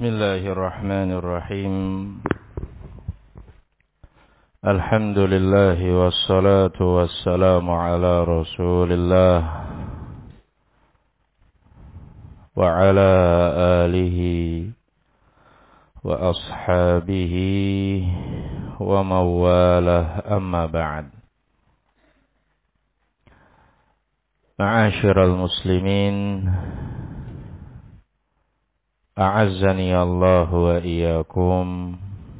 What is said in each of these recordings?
Bismillahirrahmanirrahim. Alhamdulillah wassalatu wassalamu ala Rasulillah wa ala alihi wa ashabihi wa mawalah, amma ba'd. Ma'asyiral muslimin, a'azzani Allah wa iyyakum.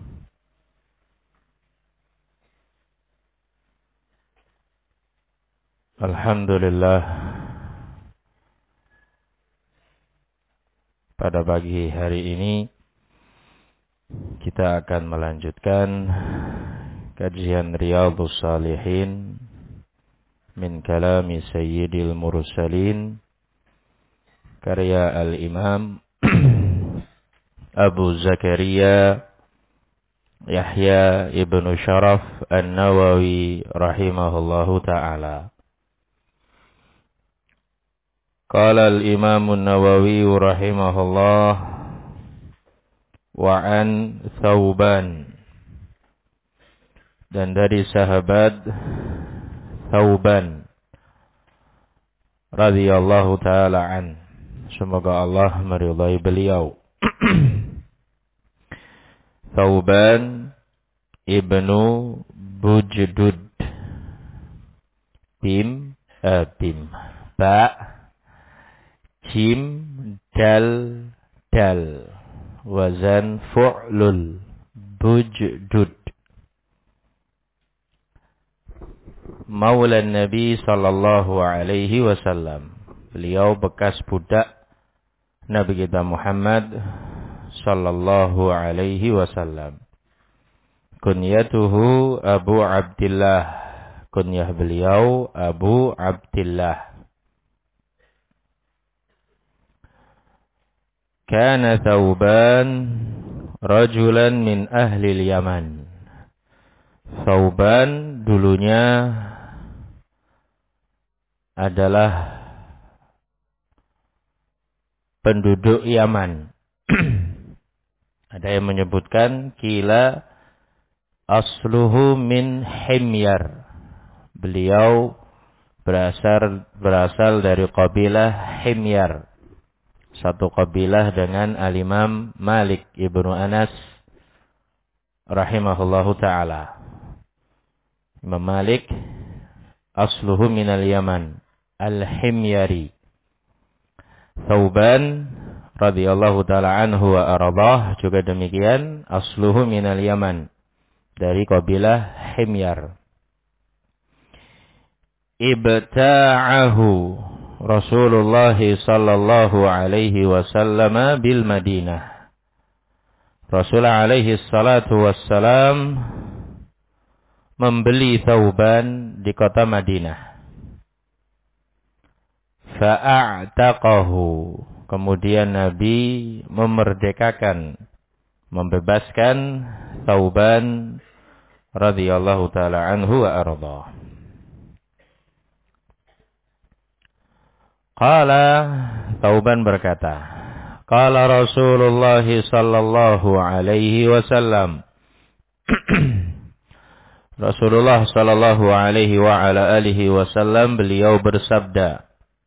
Alhamdulillah, pada pagi hari ini kita akan melanjutkan kajian Riyadhus Shalihin min kalami Sayyidil Mursalin, karya Al-Imam Abu Zakaria Yahya ibnu Sharaf An-Nawawi rahimahullahu ta'ala. Qala al-Imam An-Nawawi rahimahullah wa an Thauban, dan dari sahabat Thauban radhiyallahu ta'ala an, semoga Allah meridai beliau. Thauban ibnu Bujdud, Bim Ba Jim Dal Dal, wazan fu'lul, Bujdud, Maula Nabi sallallahu alaihi wasallam. Beliau bekas budak Nabi kita Muhammad sallallahu alaihi wasallam. Kunyatuhu Abu Abdillah, kunyah beliau Abu Abdillah. Kana Thauban rajulan min ahli Yaman. Thauban dulunya adalah penduduk Yaman. Ada yang menyebutkan kila asluhu min Himyar. Beliau berasal dari kabilah Himyar, satu kabilah dengan Al-Imam Malik ibnu Anas rahimahullahu ta'ala. Imam Malik asluhu minal Yaman, Al-Himyari. Thauban radhiyallahu ta'ala anhu wa aradah juga demikian, asluhu minal Yaman, dari kabilah Himyar. Ibta'ahu Rasulullah sallallahu alaihi wasallam bil Madinah. Rasulullah alaihi salatu wassalam membeli Thauban di kota Madinah. Fa'a'taqahu, kemudian Nabi memerdekakan, membebaskan Thauban radhiyallahu ta'ala anhu wa arda. Qala, Thauban berkata, qala Rasulullah sallallahu alaihi wasallam. Rasulullah sallallahu alaihi wa ala alihi wasallam beliau bersabda,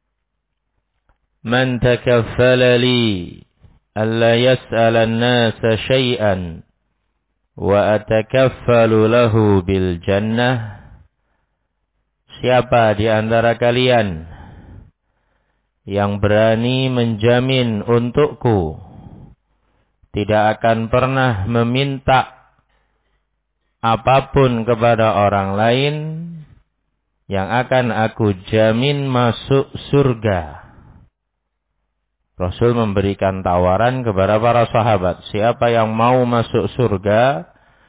man takaffala li alla yas'ala an-nasa syai'an wa atakaffalu lahu bil jannah. Siapa di antara kalian yang berani menjamin untukku tidak akan pernah meminta apapun kepada orang lain, yang akan aku jamin masuk surga. Rasul memberikan tawaran kepada para sahabat, siapa yang mau masuk surga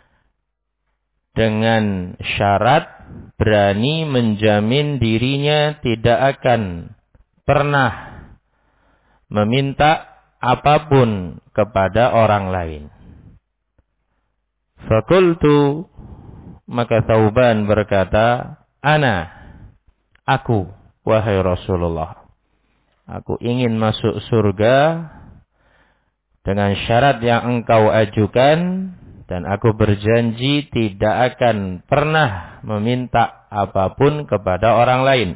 dengan syarat berani menjamin dirinya tidak akan pernah meminta apapun kepada orang lain. Fakultu, maka Thauban berkata, aku, wahai Rasulullah, aku ingin masuk surga dengan syarat yang engkau ajukan, dan aku berjanji tidak akan pernah meminta apapun kepada orang lain.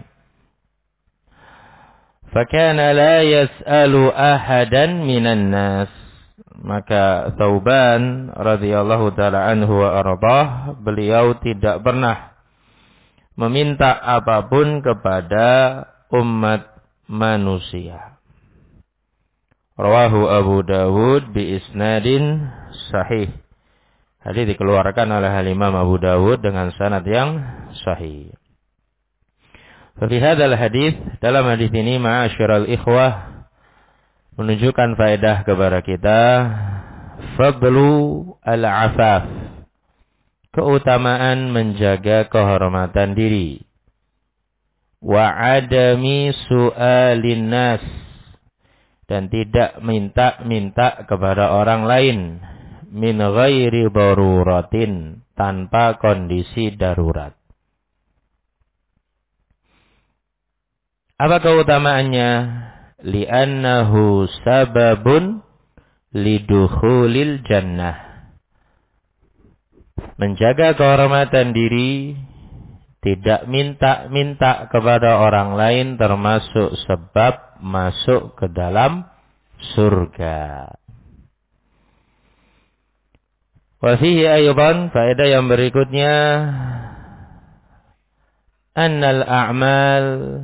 Fakana la yas'alu ahadan minan nas. Maka Thauban radhiyallahu ta'ala anhu wa arbah, beliau tidak pernah meminta apapun kepada umat manusia. Rawahu Abu Dawud bi isnadin sahih. Hadis dikeluarkan oleh Imam Abu Dawud dengan sanad yang sahih. Fi hadzal hadis, dalam hadis ini ma'asyiral ikhwah, menunjukkan faedah kepada kita fadlu al-afaf, keutamaan menjaga kehormatan diri, wa adami su'alin nas, dan tidak minta-minta kepada orang lain, min ghairi daruratin, tanpa kondisi darurat. Apa keutamaannya? Li'annahu sababun lidukhulil jannah. Menjaga kehormatan diri, tidak minta-minta kepada orang lain, termasuk sebab masuk ke dalam surga. Wa fihi aydan, faedah yang berikutnya, annal a'mal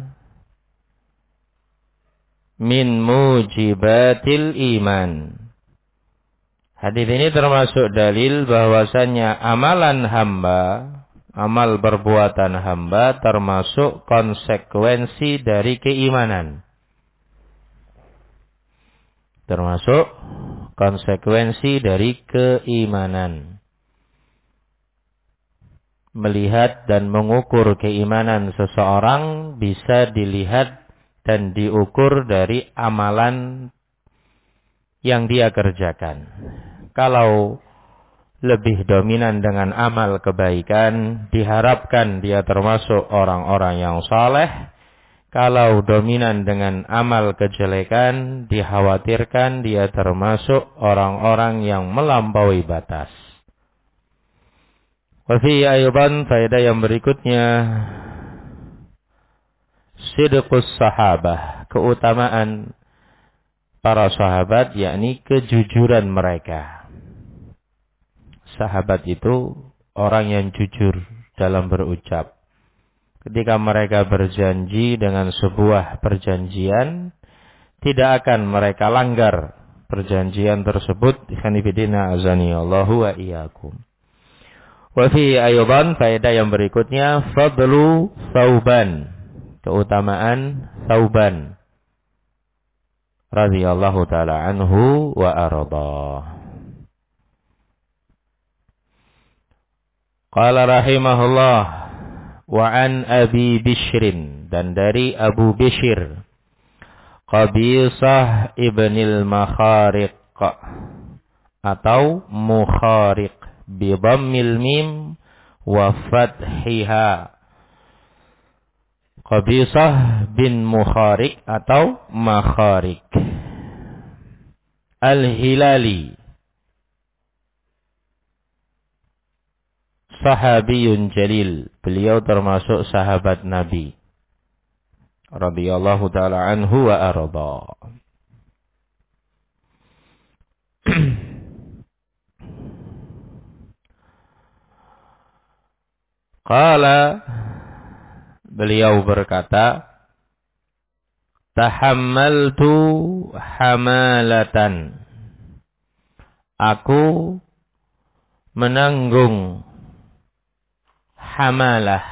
min mujibatil iman. Hadis ini termasuk dalil bahwasannya amalan hamba, amal perbuatan hamba termasuk konsekuensi dari keimanan. Termasuk konsekuensi dari keimanan. Melihat dan mengukur keimanan seseorang bisa dilihat dan diukur dari amalan yang dia kerjakan. Kalau lebih dominan dengan amal kebaikan, diharapkan dia termasuk orang-orang yang saleh. Kalau dominan dengan amal kejelekan, dikhawatirkan dia termasuk orang-orang yang melampaui batas. Wa fi aydan, faedah yang berikutnya, sidqus sahabah, keutamaan para sahabat, yakni kejujuran mereka. Sahabat itu orang yang jujur dalam berucap. Ketika mereka berjanji dengan sebuah perjanjian, tidak akan mereka langgar perjanjian tersebut. Khanifidina azani Allahu wa iyyakum. Wa fi aydan, faedah yang berikutnya, fadlu Thauban, keutamaan Thauban radhiyallahu ta'ala anhu wa arda. Qala rahimahullah, wa an Abi Bishrin, dan dari Abu Bishr, Qabisah ibnil Makhariq atau Mukhariq bi dhammil mim wa fathiha. Qabisah bin Mukhariq atau Makhariq Al-Hilali, sahabiyun jalil, beliau termasuk sahabat Nabi radhiyallahu ta'ala anhu wa arda. Qala, beliau berkata, tahammaltu hamalatan, aku menanggung hamalah.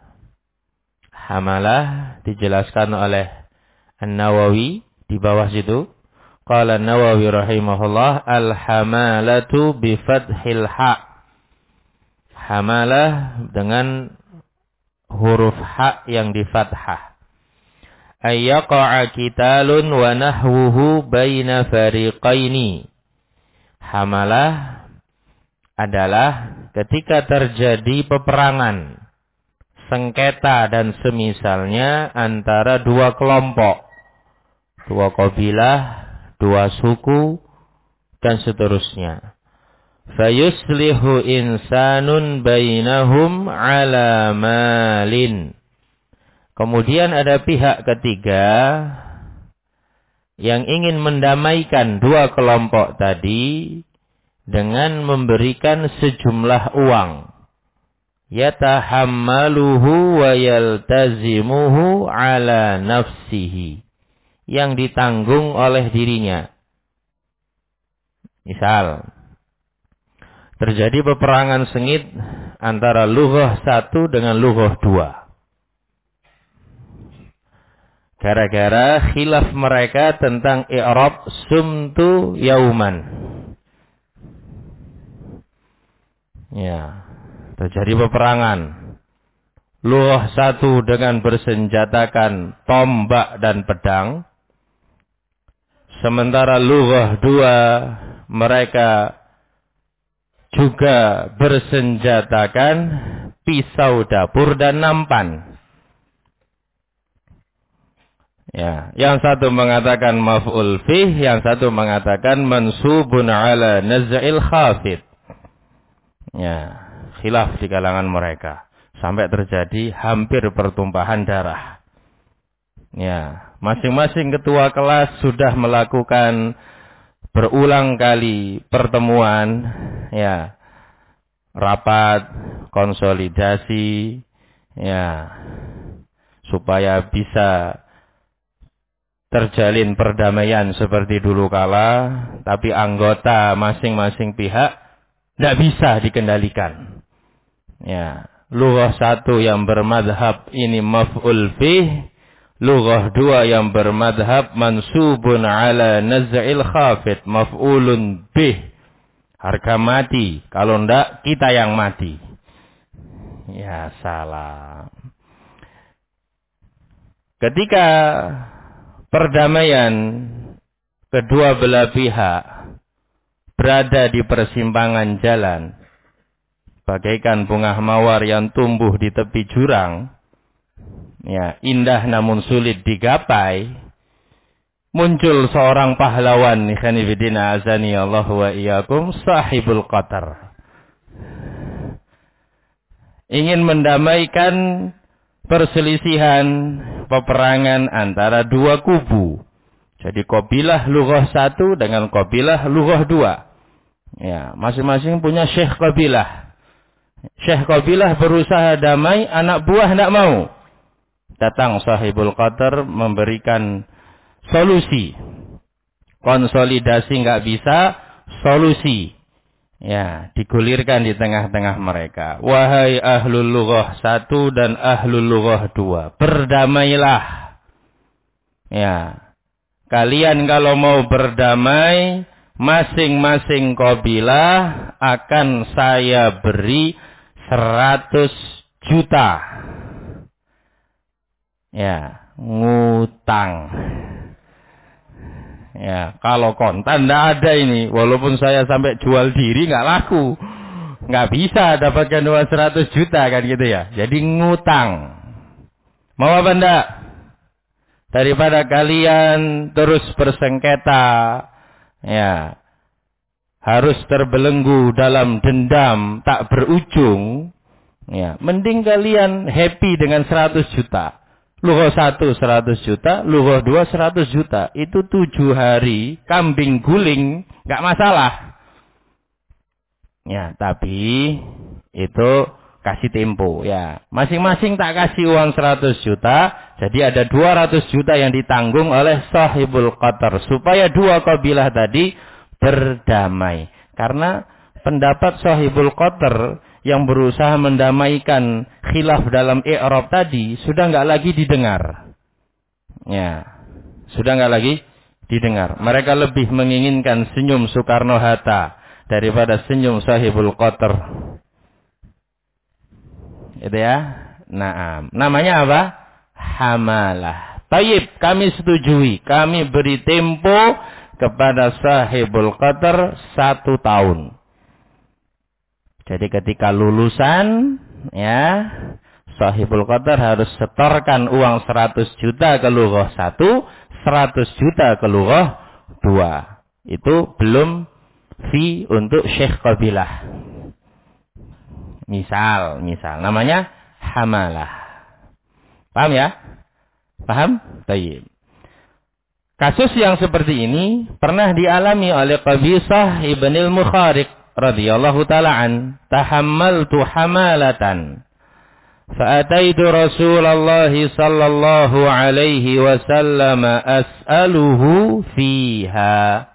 Hamalah dijelaskan oleh An-Nawawi di bawah situ. Qala An-Nawawi rahimahullah, al-hamalatu bi fathil ha. Hamalah dengan huruf ha yang di fathah. Ayyaqa'a qitalun wa nahwuhu baina fariqaini. Hamalah adalah ketika terjadi peperangan, sengketa dan semisalnya antara dua kelompok, dua kabilah, dua suku, dan seterusnya. Fayuslihu insanun bainahum ala malin. Kemudian ada pihak ketiga yang ingin mendamaikan dua kelompok tadi dengan memberikan sejumlah uang. Yatahammaluhu wa yaltazimuhu ala nafsihi. Yang ditanggung oleh dirinya. Misal, terjadi peperangan sengit antara lughah satu dengan lughah dua. Gara-gara khilaf mereka tentang i'rab sumtu yauman. Ya, terjadi peperangan. Lughah satu dengan bersenjatakan tombak dan pedang. Sementara lughah dua mereka juga bersenjatakan pisau dapur dan nampan. Ya, yang satu mengatakan maf'ul fih, yang satu mengatakan mansubun ala naz'il khafid. Ya, khilaf di kalangan mereka sampai terjadi hampir pertumpahan darah. Ya, masing-masing ketua kelas sudah melakukan berulang kali pertemuan, ya, rapat, konsolidasi, ya, supaya bisa terjalin perdamaian seperti dulu kala, tapi anggota masing-masing pihak tidak bisa dikendalikan. Ya, lughah satu yang bermadhab ini maf'ul fih, lughah dua yang bermadhab mansubun ala naz'il khafid, maf'ulun bih, harga mati, kalau ndak kita yang mati. Ya salah. Ketika perdamaian kedua belah pihak berada di persimpangan jalan, bagaikan bunga mawar yang tumbuh di tepi jurang, ya, indah namun sulit digapai, muncul seorang pahlawan, ikhwanifidina azani Allah wa iyyakum, sahibul qatar. Ingin mendamaikan perselisihan peperangan antara dua kubu. Jadi qabilah lughah satu dengan qabilah lughah dua. Ya, masing-masing punya syekh qabilah. Syekh qabilah berusaha damai, anak buah tidak mau. Datang sahibul qatar memberikan solusi. Konsolidasi nggak bisa, solusi. Ya, digulirkan di tengah-tengah mereka. Wahai ahlul lughah satu dan ahlul lughah dua, berdamailah. Ya, kalian kalau mau berdamai, masing-masing qabilah akan saya beri 100 juta. Ya, ngutang. Ya, kalau kontan tidak ada ini. Walaupun saya sampai jual diri nggak laku, nggak bisa dapatkan uang 100 juta kan gitu ya. Jadi ngutang. Mau apa enggak? Daripada kalian terus bersengketa, ya, harus terbelenggu dalam dendam tak berujung, ya, mending kalian happy dengan 100 juta. Lughah satu 100 juta, lughah dua 100 juta. Itu 7 hari kambing guling, nggak masalah. Ya, tapi itu kasih tempo, ya. Masing-masing tak kasih uang 100 juta, jadi ada 200 juta yang ditanggung oleh sahibul qatar supaya dua kabilah tadi berdamai. Karena pendapat sahibul qatar yang berusaha mendamaikan khilaf dalam i'rab tadi sudah nggak lagi didengar. Ya, sudah nggak lagi didengar. Mereka lebih menginginkan senyum Soekarno-Hatta daripada senyum sahibul qatar. Itu ya. Nah, namanya apa? Hamalah. Tayyib, kami setujui. Kami beri tempo kepada sahibul qatar 1 tahun. Jadi ketika lulusan, ya, sahibul qatar harus setorkan uang 100 juta ke lughah 1, 100 juta ke lughah 2. Itu belum fi untuk syekh qabilah. Misal namanya hamalah. Paham ya? Paham? Baik. Kasus yang seperti ini pernah dialami oleh Qabisah ibnil Mukhariq radhiyallahu ta'ala an. Tahammaltu hamalatan fa'ataitu Rasulullah sallallahu alaihi wasallam as'aluhu fiha.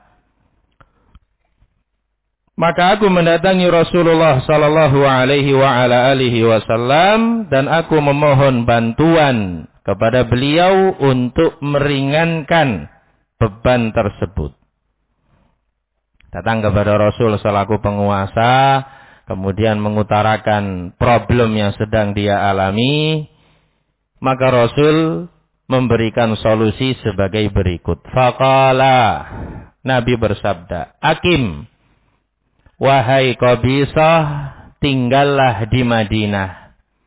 Maka aku mendatangi Rasulullah sallallahu alaihi wa ala alihi wasallam dan aku memohon bantuan kepada beliau untuk meringankan beban tersebut. Datang kepada Rasul selaku penguasa, kemudian mengutarakan problem yang sedang dia alami, maka Rasul memberikan solusi sebagai berikut. Faqala, Nabi bersabda, Akim, wahai Qabisah, tinggallah di Madinah.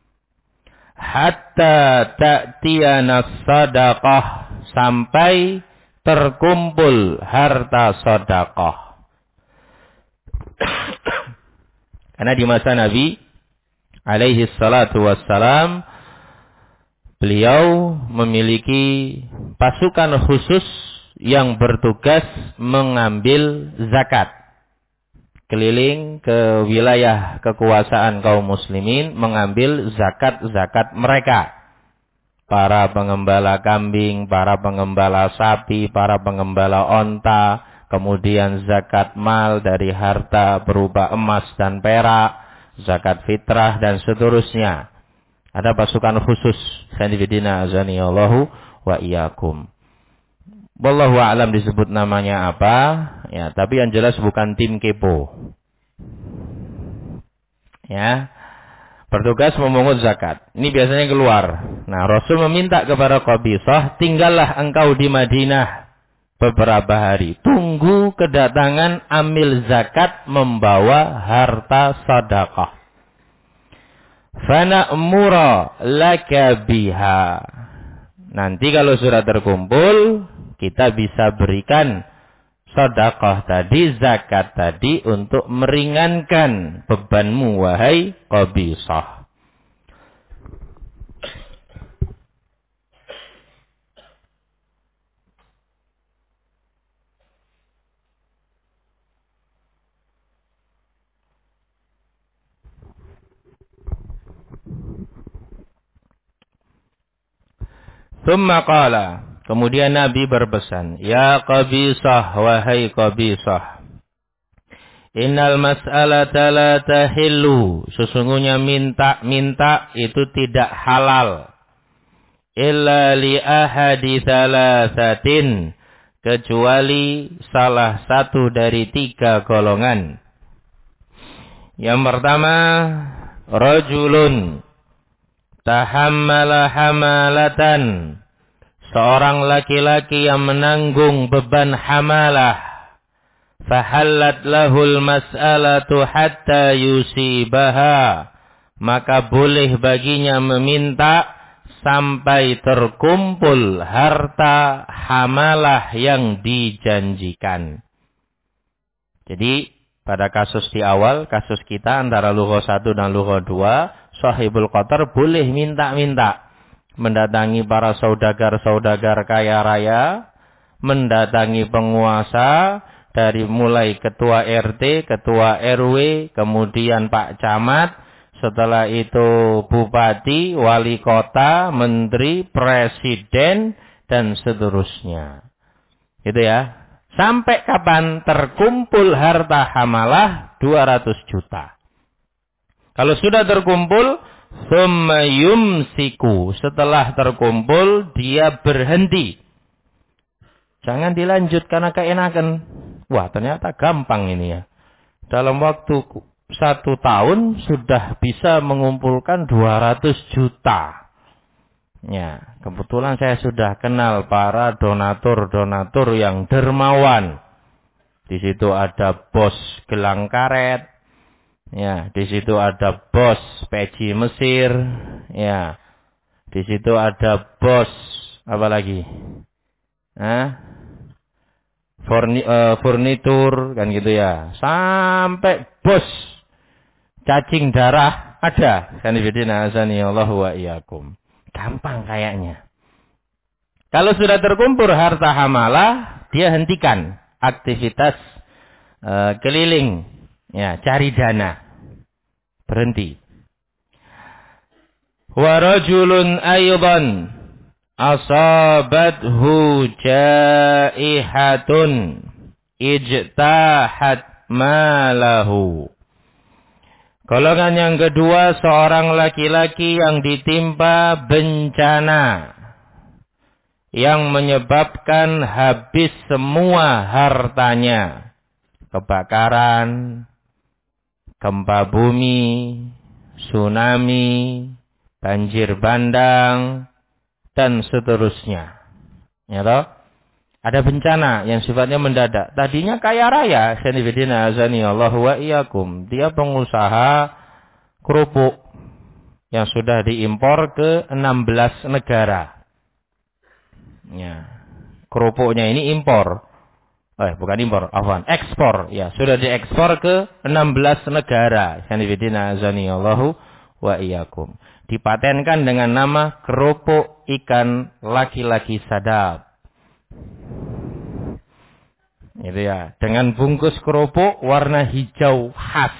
Hatta ta'tiyana sadaqah, sampai terkumpul harta sedekah. Karena di masa Nabi alaihi salatu wassalam, beliau memiliki pasukan khusus yang bertugas mengambil zakat. Keliling ke wilayah kekuasaan kaum muslimin mengambil zakat-zakat mereka. Para pengembala kambing, para pengembala sapi, para pengembala onta, kemudian zakat mal dari harta berupa emas dan perak, zakat fitrah dan seterusnya. Ada pasukan khusus. Sanibidina azaniyallahu wa iyyakum. Wallahu a'lam disebut namanya apa, ya, tapi yang jelas bukan tim kepo. Ya. Bertugas memungut zakat. Ini biasanya keluar. Nah, Rasul meminta kepada Qabisah, tinggallah engkau di Madinah beberapa hari. Tunggu kedatangan amil zakat membawa harta sedekah. Fana'mura laka biha. Nanti kalau sudah terkumpul, kita bisa berikan sedekah tadi, zakat tadi untuk meringankan bebanmu, wahai Qabisah. Thumma qala, kemudian Nabi berpesan, ya Qabisah, wahai Qabisah, innal mas'alata la tahillu, sesungguhnya minta-minta itu tidak halal, illa li ahadi thalathatin, kecuali salah satu dari 3 golongan. Yang pertama, rajulun tahammala hamalatan, seorang laki-laki yang menanggung beban hamalah, fahallat lahul mas'alatu hatta yusibaha, maka boleh baginya meminta sampai terkumpul harta hamalah yang dijanjikan. Jadi pada kasus di awal, kasus kita antara lugha 1 dan lugha 2, sahibul qatar boleh minta-minta. Mendatangi para saudagar-saudagar kaya raya, mendatangi penguasa, dari mulai ketua RT, ketua RW, kemudian Pak Camat, setelah itu bupati, wali kota, menteri, presiden, dan seterusnya. Gitu ya. Sampai kapan terkumpul harta hamalah 200 juta. Kalau sudah terkumpul, summa yumsiku, setelah terkumpul dia berhenti. Jangan dilanjut karena keenakan. Wah, ternyata gampang ini ya. Dalam waktu 1 tahun sudah bisa mengumpulkan 200 juta. Ya, kebetulan saya sudah kenal para donatur-donatur yang dermawan. Di situ ada bos gelang karet. Ya, di situ ada bos peci Mesir. Ya, di situ ada bos apa lagi? furnitur kan gitu ya. Sampai bos cacing darah ada. Sanibidina azani Allah wa iyyakum. Gampang kayaknya. Kalau sudah terkumpul harta hamalah, dia hentikan aktivitas keliling, ya, cari dana. Berhenti. Wa rajulun aydan asabathu jaihatun ijtahat malahu. Golongan yang kedua, seorang laki-laki yang ditimpa bencana yang menyebabkan habis semua hartanya. Kebakaran, gempa bumi, tsunami, banjir bandang, dan seterusnya. Ya toh? Ada bencana yang sifatnya mendadak. Tadinya kaya raya, sanibidina azani Allah wa iyyakum. Dia pengusaha kerupuk yang sudah diimpor ke 16 negara. Ya. Kerupuknya ini impor. Bukan impor, ekspor. Ya, sudah diekspor ke 16 negara. Sanibidina azani Allah wa iyyakum. Dipatenkan dengan nama kerupuk ikan laki-laki sadap. Itu ya, dengan bungkus kerupuk warna hijau khas.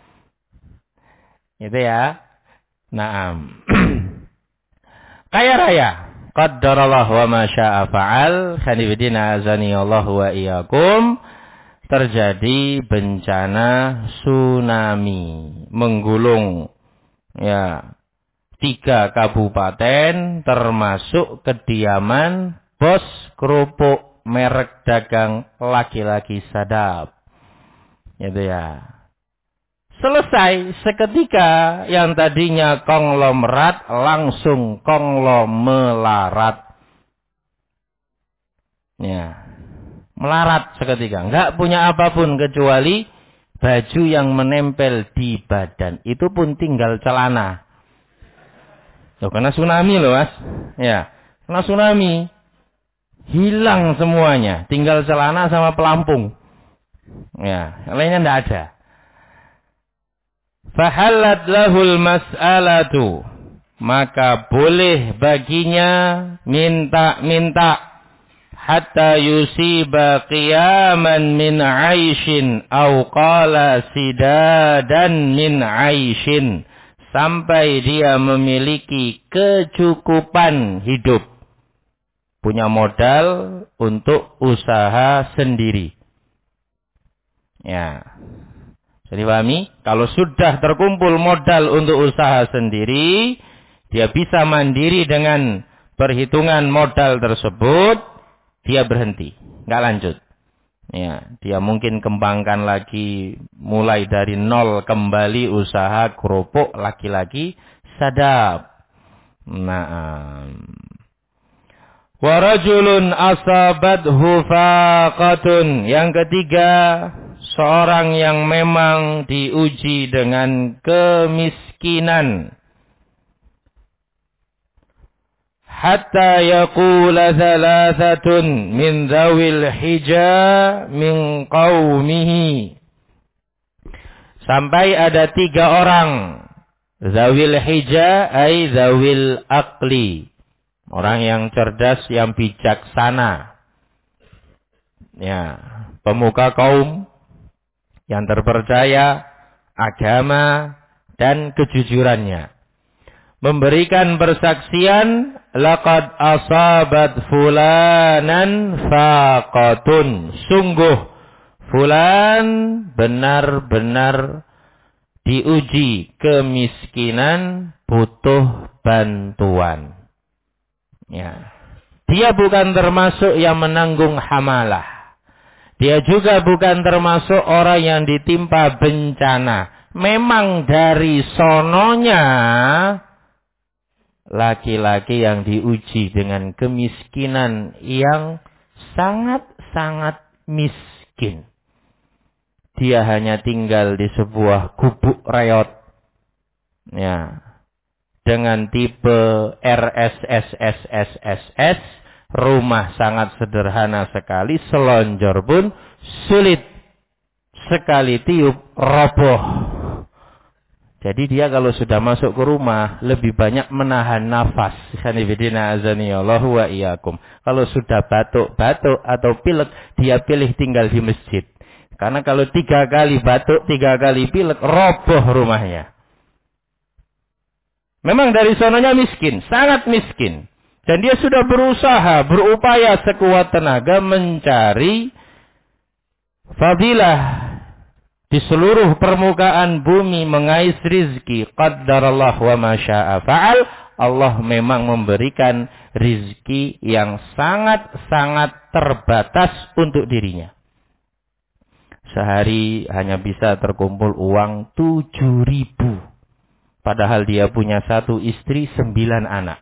Itu ya. Naam. Kaya raya. Qaddarallah wa ma syaa fa'al. Khanibidina azani Allah wa iyyakum. Terjadi bencana tsunami menggulung ya 3 kabupaten termasuk kediaman bos kerupuk merek dagang laki-laki sadap. Itu ya. Selesai seketika yang tadinya konglomerat langsung konglomelarat. Ya. Melarat seketika. Enggak punya apapun kecuali baju yang menempel di badan. Itu pun tinggal celana. Loh, kena tsunami loh, Mas. Ya. Kena tsunami. Hilang semuanya. Tinggal celana sama pelampung. Ya. Yang lainnya enggak ada. Fahallat lahul mas'alatu. Maka boleh baginya minta-minta. Hatta yusiba qiyaman min aishin. Au qala sidadan min aishin. Sampai dia memiliki kecukupan hidup. Punya modal untuk usaha sendiri. Ya. Jadi pahami? Kalau sudah terkumpul modal untuk usaha sendiri, dia bisa mandiri dengan perhitungan modal tersebut, dia berhenti, nggak lanjut. Ya, dia mungkin kembangkan lagi, mulai dari nol kembali usaha kerupuk laki-laki sadap. Wa rajulun asabathu faqatun. Yang ketiga, seorang yang memang diuji dengan kemiskinan. Hatta yaqula thalathatun min dhawil hija min qawmihi. Sampai ada 3 orang. Zawil hija ay zawil aqli. Orang yang cerdas, yang bijaksana. Ya, pemuka kaum yang terpercaya agama dan kejujurannya. Memberikan persaksian, laqad asabat fulanan faqatun. Sungguh fulan benar-benar diuji kemiskinan, butuh bantuan. Ya. Dia bukan termasuk yang menanggung hamalah. Dia juga bukan termasuk orang yang ditimpa bencana. Memang dari sononya laki-laki yang diuji dengan kemiskinan yang sangat-sangat miskin. Dia hanya tinggal di sebuah gubuk reot. Ya. Dengan tipe RSSSSSS Rumah sangat sederhana sekali, selonjor pun sulit. Sekali tiup, roboh. Jadi dia kalau sudah masuk ke rumah, lebih banyak menahan nafas. Sanibidina azaniyallahu wa iyyakum. Kalau sudah batuk-batuk atau pilek, dia pilih tinggal di masjid. Karena kalau 3 kali batuk, 3 kali pilek, roboh rumahnya. Memang dari sononya miskin, sangat miskin. Dan dia sudah berusaha, berupaya sekuat tenaga mencari fadilah di seluruh permukaan bumi, mengais rizki. Qaddarallah wa ma syaa fa'al. Allah memang memberikan rizki yang sangat-sangat terbatas untuk dirinya. Sehari hanya bisa terkumpul uang 7.000. Padahal dia punya 1 istri, 9 anak.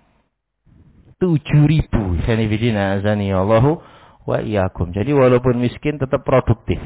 7.000. Sanibidina azaniyallahu wa iyyakum. Jadi walaupun miskin tetap produktif.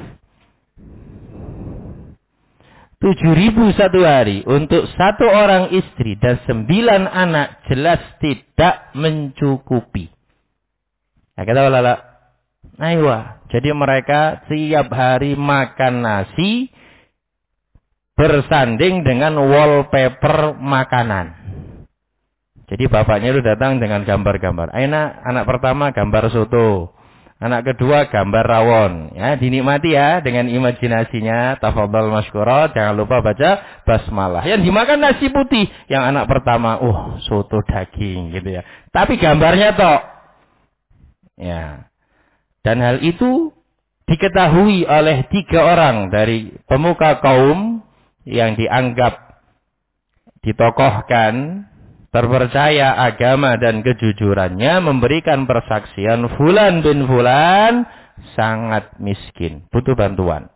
7.000 satu hari untuk 1 orang istri dan 9 anak jelas tidak mencukupi. Nah, kita lala. Aywa. Jadi mereka tiap hari makan nasi bersanding dengan wallpaper makanan. Jadi bapaknya itu datang dengan gambar-gambar. Anak pertama gambar soto. Anak kedua gambar rawon. Ya, dinikmati ya dengan imajinasinya. Tafadhal masykura. Jangan lupa baca basmalah. Yang dimakan nasi putih. Yang anak pertama, soto daging gitu ya. Tapi gambarnya tok. Ya. Dan hal itu diketahui oleh 3 orang dari pemuka kaum yang dianggap ditokohkan, terpercaya agama dan kejujurannya, memberikan persaksian fulan bin fulan sangat miskin, butuh bantuan.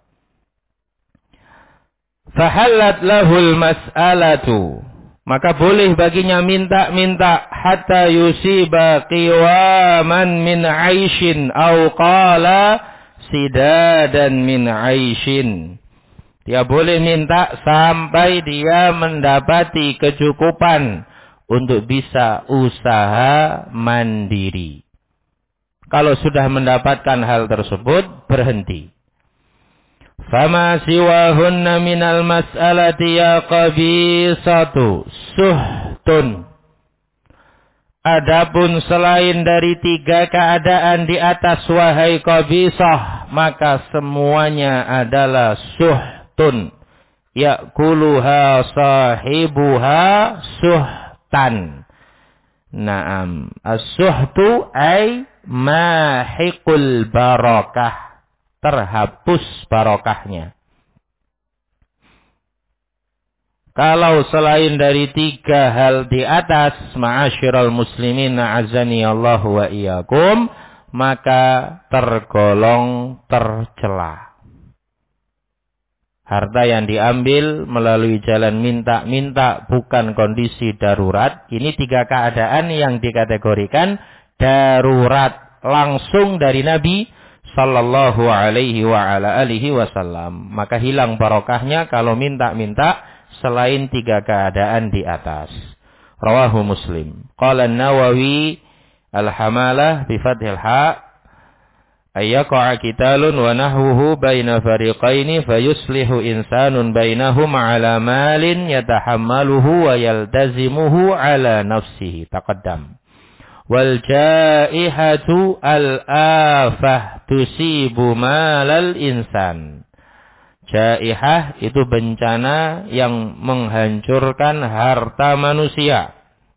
Fahallat lahul mas'alatu, maka boleh baginya minta-minta hatta yusiba qiwaman min aishin au qala sidadan min aishin. Dia boleh minta sampai dia mendapati kecukupan untuk bisa usaha mandiri. Kalau sudah mendapatkan hal tersebut, berhenti. Fama siwahunna minal mas'alati ya qabisatu suhtun. Adapun selain dari 3 keadaan di atas wahai qabisah, maka semuanya adalah suhtun. Ya'kuluha sahibuha suhtan. Naam. As-suhtu ay mahiqul barakah. Terhapus barokahnya. Kalau selain dari 3 hal di atas, ma'asyiral muslimin a'azzani Allah wa iyyakum, maka tergolong tercela. Harta yang diambil melalui jalan minta-minta bukan kondisi darurat. Ini 3 keadaan yang dikategorikan darurat langsung dari Nabi sallallahu alaihi wa ala alihi wasallam. Maka hilang barokahnya kalau minta-minta selain 3 keadaan di atas. Rawahu Muslim. Qala An-Nawawi al-hamalah bi fathil ha ayyaqa'a qitalun wa nahwuhu baina fariqaini fayuslihu insanun bainahum ala malin yatahammaluhu wa yaltazimuhu ala nafsihi. Taqaddam. Wal jaihatu al-afah tusibu malal insan. Jaihah itu bencana yang menghancurkan harta manusia.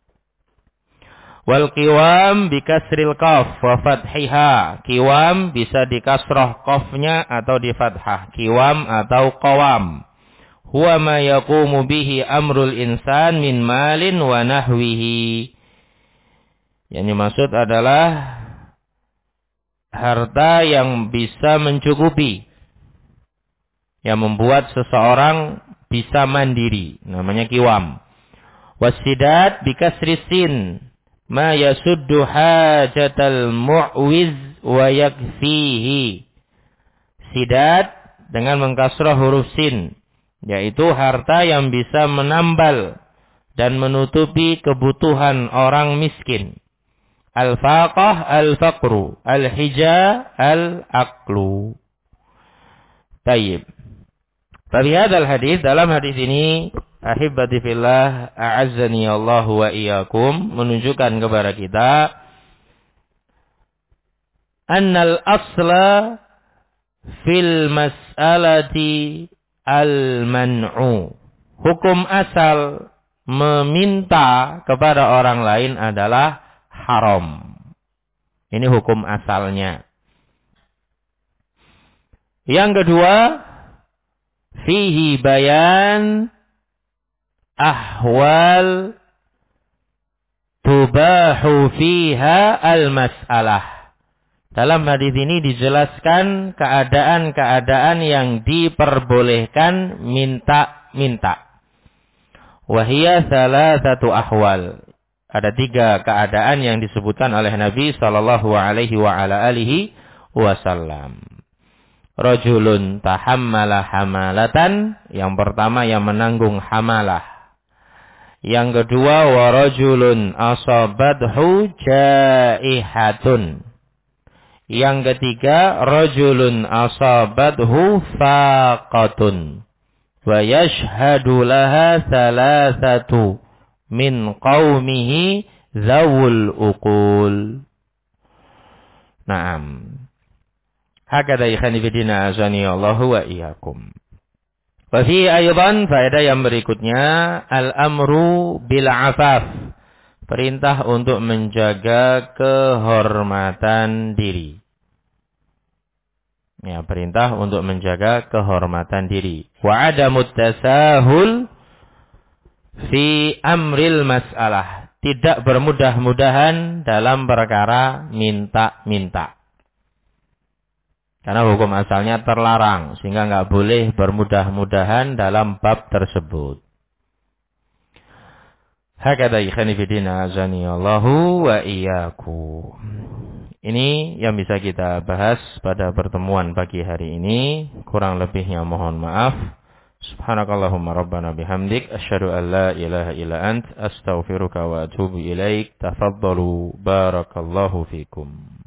Wal qiwam bikasril qaf wa fathiha. Qiwam bisa dikasrah qafnya atau di fathah. Qiwam atau qawam. Huwa ma yaqumu bihi amrul insan min malin wa nahwihi. Yang dimaksud adalah harta yang bisa mencukupi, yang membuat seseorang bisa mandiri, namanya qiwam. Wasidat bikasri sin, ma yasuddu hajatal mu'wiz wa yakfihi. Sidat dengan mengkasrah huruf sin, yaitu harta yang bisa menambal dan menutupi kebutuhan orang miskin. Al-faqah al-faqru. Al-hija al-aqlu. Tayyib. Tapi hadal hadis, dalam hadis ini, ahibbati fillah, a'azzani Allah wa iyyakum, menunjukkan kepada kita annal asla fil mas'alati al-man'u. Hukum asal meminta kepada orang lain adalah haram. Ini hukum asalnya. Yang kedua, fihi bayan ahwal tubahu fiha al-mas'alah. Dalam hadis ini dijelaskan keadaan-keadaan yang diperbolehkan minta-minta. Wahiyya salasatu ahwal. Ada 3 keadaan yang disebutkan oleh Nabi sallallahu alaihi wa ala alihi wasallam. Rajulun tahammala hamalatan, yang pertama yang menanggung hamalah. Yang kedua, wa rajulun asabathu jaihatun. Yang ketiga, rajulun asabathu faqatun. Wa yashhadu laha salasatu min qaumihi zawul uqul. Naam. Hakada ikhani fidina azani Allahu wa iyyakum. Wa fi aydan faedah yang berikutnya, al-amru bil afaf. Perintah untuk menjaga kehormatan diri. Ya, perintah untuk menjaga kehormatan diri. Wa adamut tasahul fi amril mas'alah. Tidak bermudah-mudahan dalam perkara minta-minta. Karena hukum asalnya terlarang, sehingga nggak boleh bermudah-mudahan dalam bab tersebut. Hakada ikhani fidina azani Allahu wa iyyakum. Ini yang bisa kita bahas pada pertemuan pagi hari ini. Kurang lebihnya mohon maaf. Subhanakallahumma rabbana bihamdik. Asyhadu an la ilaha illa ant. Astaghfiruka wa atubu ilaik. Tafaddalu. Barakallahu fikum.